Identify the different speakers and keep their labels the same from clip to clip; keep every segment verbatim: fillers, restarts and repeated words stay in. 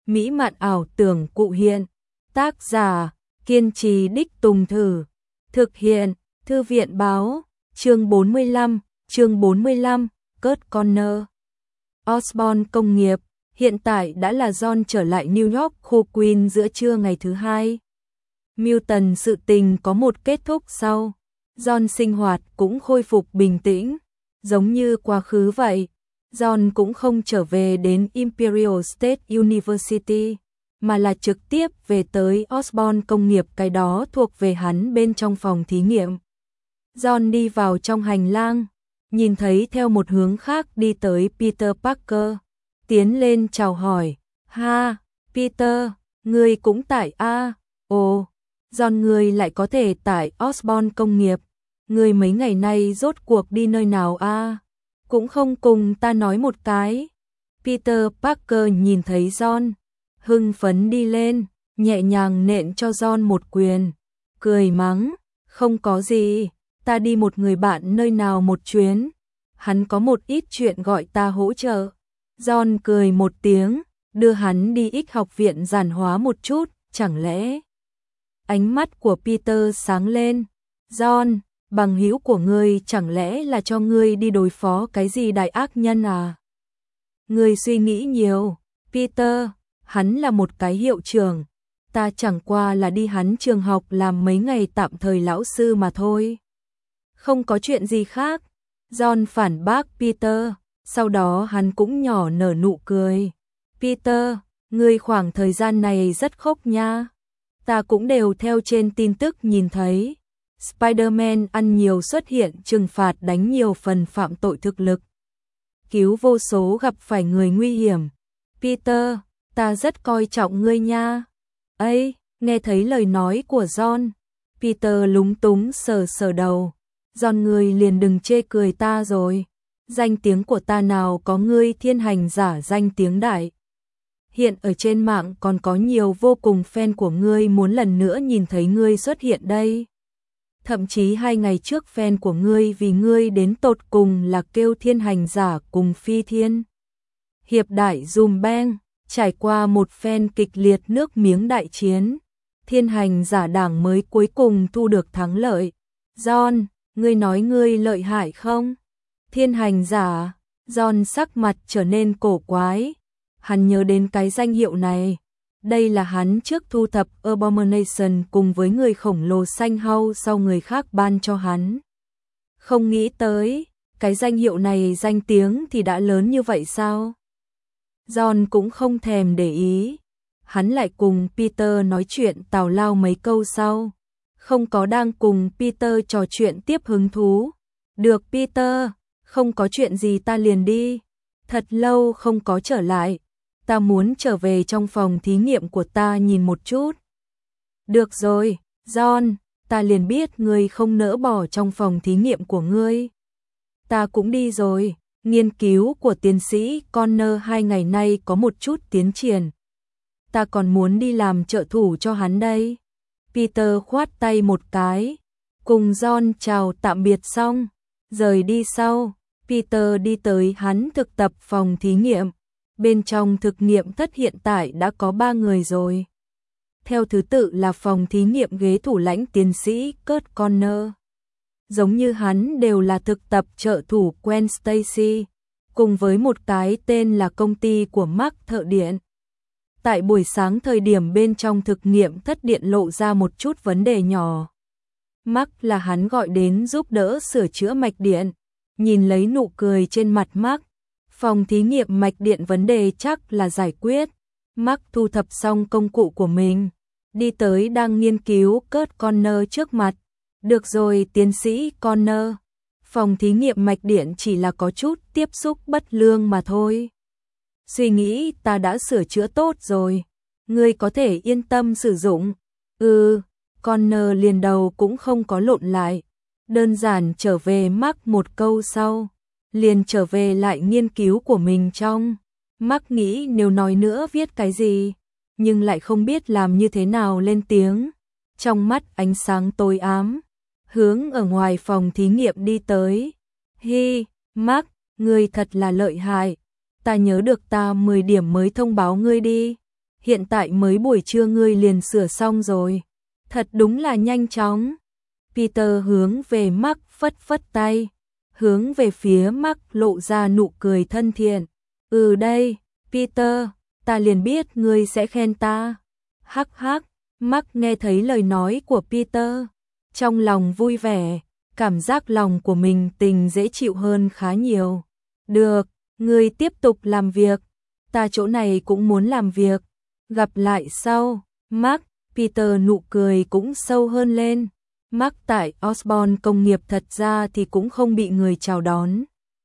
Speaker 1: mỹ mạn ảo tưởng cụ hiện. Tác giả, kiên trì đích tùng thử. Thực hiện, Thư viện báo, chương bốn mươi lăm, chương bốn mươi lăm, Kurt Connor. Osborne công nghiệp, hiện tại đã là John trở lại New York khu Queen giữa trưa ngày thứ hai. Milton sự tình có một kết thúc sau. John sinh hoạt cũng khôi phục bình tĩnh, giống như quá khứ vậy. John cũng không trở về đến Imperial State University, mà là trực tiếp về tới Osborne công nghiệp, cái đó thuộc về hắn bên trong phòng thí nghiệm. John đi vào trong hành lang, nhìn thấy theo một hướng khác đi tới Peter Parker, tiến lên chào hỏi. Ha, Peter, ngươi cũng tại a? À? Ồ, John, ngươi lại có thể tại Osborne công nghiệp. Ngươi mấy ngày nay rốt cuộc đi nơi nào a? À? Cũng không cùng ta nói một cái. Peter Parker nhìn thấy John, hưng phấn đi lên, nhẹ nhàng nện cho John một quyền, cười mắng, không có gì, ta đi một người bạn nơi nào một chuyến, hắn có một ít chuyện gọi ta hỗ trợ. John cười một tiếng, đưa hắn đi ích học viện giản hóa một chút, chẳng lẽ? Ánh mắt của Peter sáng lên. John, bằng hữu của ngươi chẳng lẽ là cho ngươi đi đối phó cái gì đại ác nhân à? Ngươi suy nghĩ nhiều, Peter, hắn là một cái hiệu trưởng, ta chẳng qua là đi hắn trường học làm mấy ngày tạm thời lão sư mà thôi. Không có chuyện gì khác. John phản bác Peter, sau đó hắn cũng nhỏ nở nụ cười. Peter, ngươi khoảng thời gian này rất khốc nha. Ta cũng đều theo trên tin tức nhìn thấy. Spider-Man ăn nhiều xuất hiện trừng phạt đánh nhiều phần phạm tội thực lực. Cứu vô số gặp phải người nguy hiểm. Peter, ta rất coi trọng ngươi nha. Ấy, nghe thấy lời nói của John, Peter lúng túng sờ sờ đầu. John, ngươi liền đừng chê cười ta rồi. Danh tiếng của ta nào có ngươi thiên hành giả danh tiếng đại. Hiện ở trên mạng còn có nhiều vô cùng fan của ngươi muốn lần nữa nhìn thấy ngươi xuất hiện đây. Thậm chí hai ngày trước fan của ngươi vì ngươi đến tột cùng là kêu thiên hành giả cùng phi thiên hiệp đại dùm beng, trải qua một phen kịch liệt nước miếng đại chiến. Thiên hành giả đảng mới cuối cùng thu được thắng lợi. John, ngươi nói ngươi lợi hại không? Thiên hành giả, John sắc mặt trở nên cổ quái. Hắn nhớ đến cái danh hiệu này. Đây là hắn trước thu thập Abomination cùng với người khổng lồ xanh hau sau người khác ban cho hắn. Không nghĩ tới, cái danh hiệu này danh tiếng thì đã lớn như vậy sao? John cũng không thèm để ý. Hắn lại cùng Peter nói chuyện tào lao mấy câu sau. Không có đang cùng Peter trò chuyện tiếp hứng thú. Được Peter, không có chuyện gì ta liền đi. Thật lâu không có trở lại. Ta muốn trở về trong phòng thí nghiệm của ta nhìn một chút. Được rồi, John, ta liền biết ngươi không nỡ bỏ trong phòng thí nghiệm của ngươi. Ta cũng đi rồi, nghiên cứu của tiến sĩ Connor hai ngày nay có một chút tiến triển. Ta còn muốn đi làm trợ thủ cho hắn đây. Peter khoát tay một cái, cùng John chào tạm biệt xong, rời đi sau, Peter đi tới hắn thực tập phòng thí nghiệm. Bên trong thực nghiệm thất hiện tại đã có ba người rồi. Theo thứ tự là phòng thí nghiệm ghế thủ lãnh tiến sĩ Kurt Connor. Giống như hắn đều là thực tập trợ thủ Gwen Stacy, cùng với một cái tên là công ty của Mark thợ điện. Tại buổi sáng thời điểm bên trong thực nghiệm thất điện lộ ra một chút vấn đề nhỏ. Mark là hắn gọi đến giúp đỡ sửa chữa mạch điện. Nhìn lấy nụ cười trên mặt Mark, phòng thí nghiệm mạch điện vấn đề chắc là giải quyết. Mark thu thập xong công cụ của mình, đi tới đang nghiên cứu Kurt Connor trước mặt. Được rồi tiến sĩ Connor, phòng thí nghiệm mạch điện chỉ là có chút tiếp xúc bất lương mà thôi. Suy nghĩ ta đã sửa chữa tốt rồi, ngươi có thể yên tâm sử dụng. Ừ, Connor liền đầu cũng không có lộn lại, đơn giản trở về Mark một câu sau. Liền trở về lại nghiên cứu của mình trong. Mark nghĩ nếu nói nữa viết cái gì, nhưng lại không biết làm như thế nào lên tiếng. Trong mắt ánh sáng tối ám, hướng ở ngoài phòng thí nghiệm đi tới. Hi, Mark, ngươi thật là lợi hại. Ta nhớ được ta mười điểm mới thông báo ngươi đi. hiện tại mới buổi trưa ngươi liền sửa xong rồi. Thật đúng là nhanh chóng. Peter hướng về Mark phất phất tay, hướng về phía Mark lộ ra nụ cười thân thiện. Ừ đây, Peter, ta liền biết ngươi sẽ khen ta. Hắc hắc, Mark nghe thấy lời nói của Peter, trong lòng vui vẻ, cảm giác lòng của mình tình dễ chịu hơn khá nhiều. Được, ngươi tiếp tục làm việc, ta chỗ này cũng muốn làm việc. Gặp lại sau, Mark, Peter nụ cười cũng sâu hơn lên. Mark tại Osborne công nghiệp thật ra thì cũng không bị người chào đón.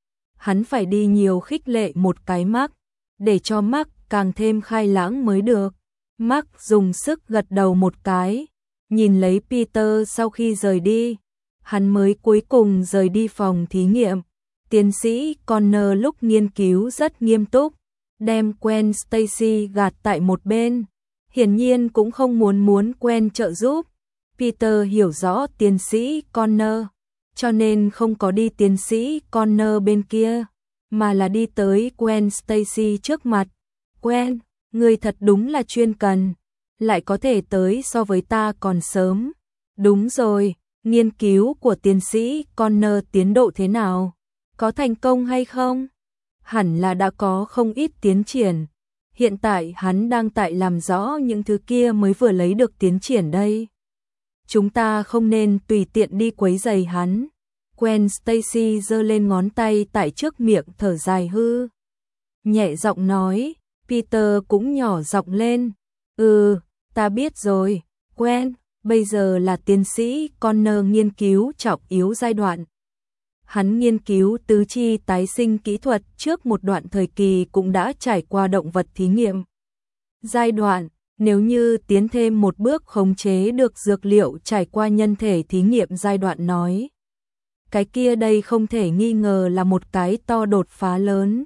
Speaker 1: Hắn phải đi nhiều khích lệ một cái Mark, để cho Mark càng thêm khai lãng mới được. Mark dùng sức gật đầu một cái, nhìn lấy Peter sau khi rời đi. Hắn mới cuối cùng rời đi phòng thí nghiệm. Tiến sĩ Connor lúc nghiên cứu rất nghiêm túc, đem Gwen Stacy gạt tại một bên. Hiển nhiên cũng không muốn muốn Gwen trợ giúp. Peter hiểu rõ tiến sĩ Connor, cho nên không có đi tiến sĩ Connor bên kia, mà là đi tới Gwen Stacy trước mặt. Gwen, ngươi thật đúng là chuyên cần, lại có thể tới so với ta còn sớm. Đúng rồi, nghiên cứu của tiến sĩ Connor tiến độ thế nào? Có thành công hay không? Hẳn là đã có không ít tiến triển. Hiện tại hắn đang tại làm rõ những thứ kia mới vừa lấy được tiến triển đây. Chúng ta không nên tùy tiện đi quấy rầy hắn. Gwen Stacy giơ lên ngón tay tại trước miệng thở dài hư. Nhẹ giọng nói, Peter cũng nhỏ giọng lên. Ừ, ta biết rồi, Gwen, bây giờ là tiến sĩ Connor nghiên cứu trọng yếu giai đoạn. Hắn nghiên cứu tứ chi tái sinh kỹ thuật trước một đoạn thời kỳ cũng đã trải qua động vật thí nghiệm. Giai đoạn, nếu như tiến thêm một bước khống chế được dược liệu trải qua nhân thể thí nghiệm giai đoạn nói. Cái kia đây không thể nghi ngờ là một cái to đột phá lớn.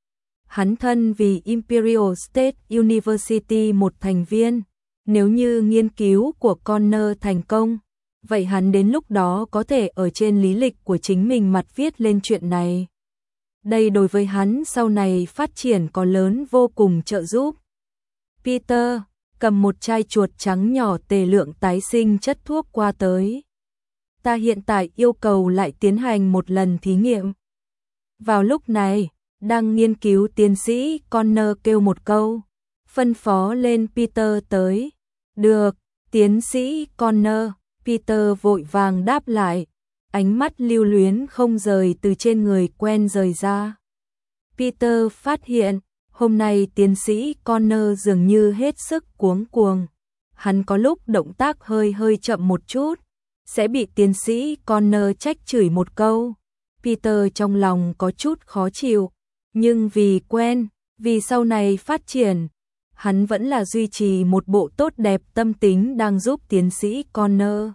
Speaker 1: Hắn thân vì Imperial State University một thành viên, nếu như nghiên cứu của Connor thành công, vậy hắn đến lúc đó có thể ở trên lý lịch của chính mình mặt viết lên chuyện này. Đây đối với hắn sau này phát triển có lớn vô cùng trợ giúp. Peter cầm một chai chuột trắng nhỏ tề lượng tái sinh chất thuốc qua tới. Ta hiện tại yêu cầu lại tiến hành một lần thí nghiệm. Vào lúc này, đang nghiên cứu tiến sĩ Connor kêu một câu, phân phó lên Peter tới. Được, tiến sĩ Connor. Peter vội vàng đáp lại, ánh mắt lưu luyến không rời từ trên người Gwen rời ra. Peter phát hiện, hôm nay tiến sĩ Connor dường như hết sức cuống cuồng. Hắn có lúc động tác hơi hơi chậm một chút, sẽ bị tiến sĩ Connor trách chửi một câu. Peter trong lòng có chút khó chịu, nhưng vì Gwen, vì sau này phát triển, hắn vẫn là duy trì một bộ tốt đẹp tâm tính đang giúp tiến sĩ Connor.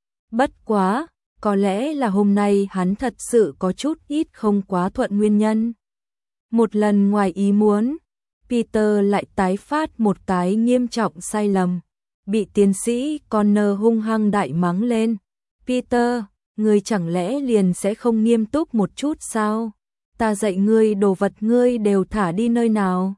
Speaker 1: Bất quá, có lẽ là hôm nay hắn thật sự có chút ít không quá thuận nguyên nhân. Một lần ngoài ý muốn, Peter lại tái phát một cái nghiêm trọng sai lầm, bị tiến sĩ Connor hung hăng đại mắng lên. Peter, ngươi chẳng lẽ liền sẽ không nghiêm túc một chút sao? Ta dạy ngươi đồ vật ngươi đều thả đi nơi nào?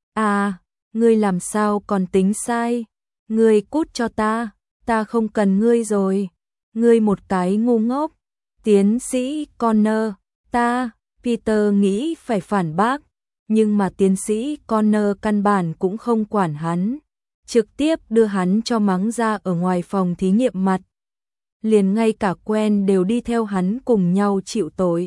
Speaker 1: À, ngươi làm sao còn tính sai? Ngươi cút cho ta, ta không cần ngươi rồi. Ngươi một cái ngu ngốc. Tiến sĩ Connor, ta, Peter nghĩ phải phản bác, nhưng mà tiến sĩ Connor căn bản cũng không quản hắn, trực tiếp đưa hắn cho mắng ra ở ngoài phòng thí nghiệm mặt. Liền ngay cả Gwen đều đi theo hắn cùng nhau chịu tội.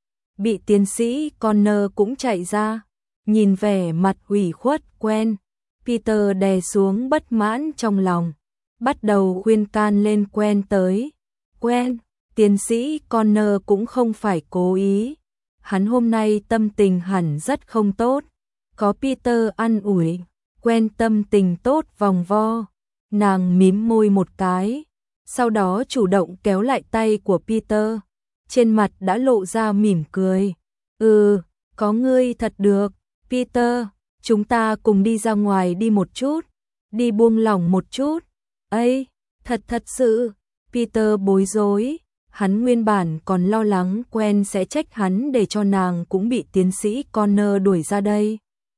Speaker 1: Bị tiến sĩ Connor cũng chạy ra, nhìn vẻ mặt ủy khuất Gwen, Peter đè xuống bất mãn trong lòng, bắt đầu khuyên can lên Gwen tới. Gwen, tiến sĩ Connor cũng không phải cố ý, hắn hôm nay tâm tình hẳn rất không tốt. Có Peter an ủi, Gwen tâm tình tốt vòng vo, nàng mím môi một cái, sau đó chủ động kéo lại tay của Peter, trên mặt đã lộ ra mỉm cười. Ừ, có ngươi thật được, Peter, chúng ta cùng đi ra ngoài đi một chút, đi buông lỏng một chút. Ây, thật thật sự, Peter bối rối, hắn nguyên bản còn lo lắng Gwen sẽ trách hắn để cho nàng cũng bị tiến sĩ Connor đuổi ra đây.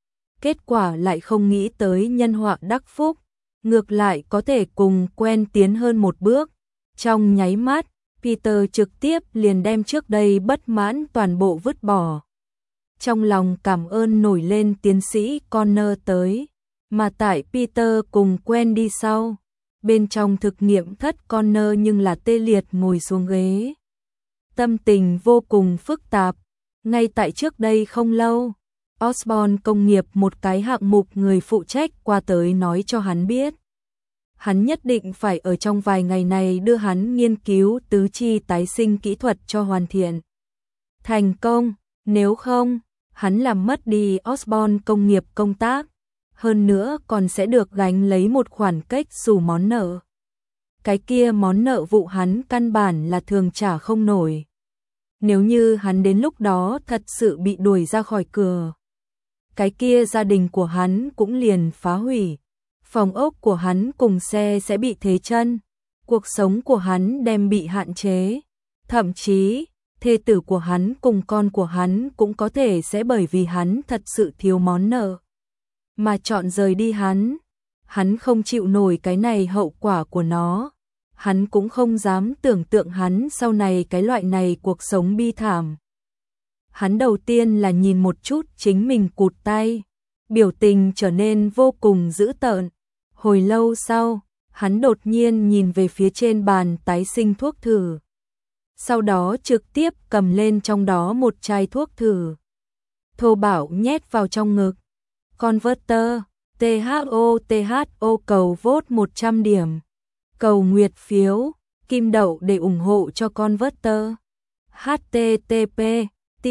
Speaker 1: kết quả lại không nghĩ tới nhân họa đắc phúc, ngược lại có thể cùng quen tiến hơn một bước. Trong nháy mắt, Peter trực tiếp liền đem trước đây bất mãn toàn bộ vứt bỏ. Trong lòng cảm ơn nổi lên tiến sĩ Connor tới, mà tại Peter cùng quen đi sau. Bên trong thực nghiệm thất Connor nhưng là tê liệt ngồi xuống ghế. Tâm tình vô cùng phức tạp, ngay tại trước đây không lâu, Osborn công nghiệp một cái hạng mục người phụ trách qua tới nói cho hắn biết. Hắn nhất định phải ở trong vài ngày này đưa hắn nghiên cứu tứ chi tái sinh kỹ thuật cho hoàn thiện. Thành công, nếu không, hắn làm mất đi Osborn công nghiệp công tác, hơn nữa còn sẽ được gánh lấy một khoản cách xù món nợ. Cái kia món nợ vụ hắn căn bản là thường trả không nổi. Nếu như hắn đến lúc đó thật sự bị đuổi ra khỏi cửa, cái kia gia đình của hắn cũng liền phá hủy. Phòng ốc của hắn cùng xe sẽ bị thế chân, cuộc sống của hắn đem bị hạn chế, thậm chí thê tử của hắn cùng con của hắn cũng có thể sẽ bởi vì hắn thật sự thiếu món nợ mà chọn rời đi hắn. Hắn không chịu nổi cái này hậu quả của nó, hắn cũng không dám tưởng tượng hắn sau này cái loại này cuộc sống bi thảm. Hắn đầu tiên là nhìn một chút chính mình cụt tay, biểu tình trở nên vô cùng dữ tợn. Hồi lâu sau, hắn đột nhiên nhìn về phía trên bàn tái sinh thuốc thử. Sau đó trực tiếp cầm lên trong đó một chai thuốc thử. Thô bạo nhét vào trong ngực. Converter, tê hát o tê hát o cầu vote một trăm điểm. Cầu nguyệt phiếu, kim đậu để ủng hộ cho Converter. hát tê tê pê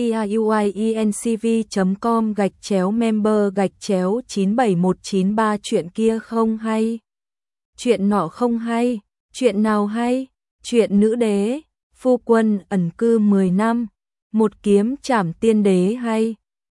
Speaker 1: tuincv chấm com gạch chéo member gạch chéo chín bảy một chín ba chuyện kia không hay. Chuyện nọ không hay, chuyện nào hay? Chuyện nữ đế, phu quân ẩn cư mười năm, một kiếm trảm tiên đế hay.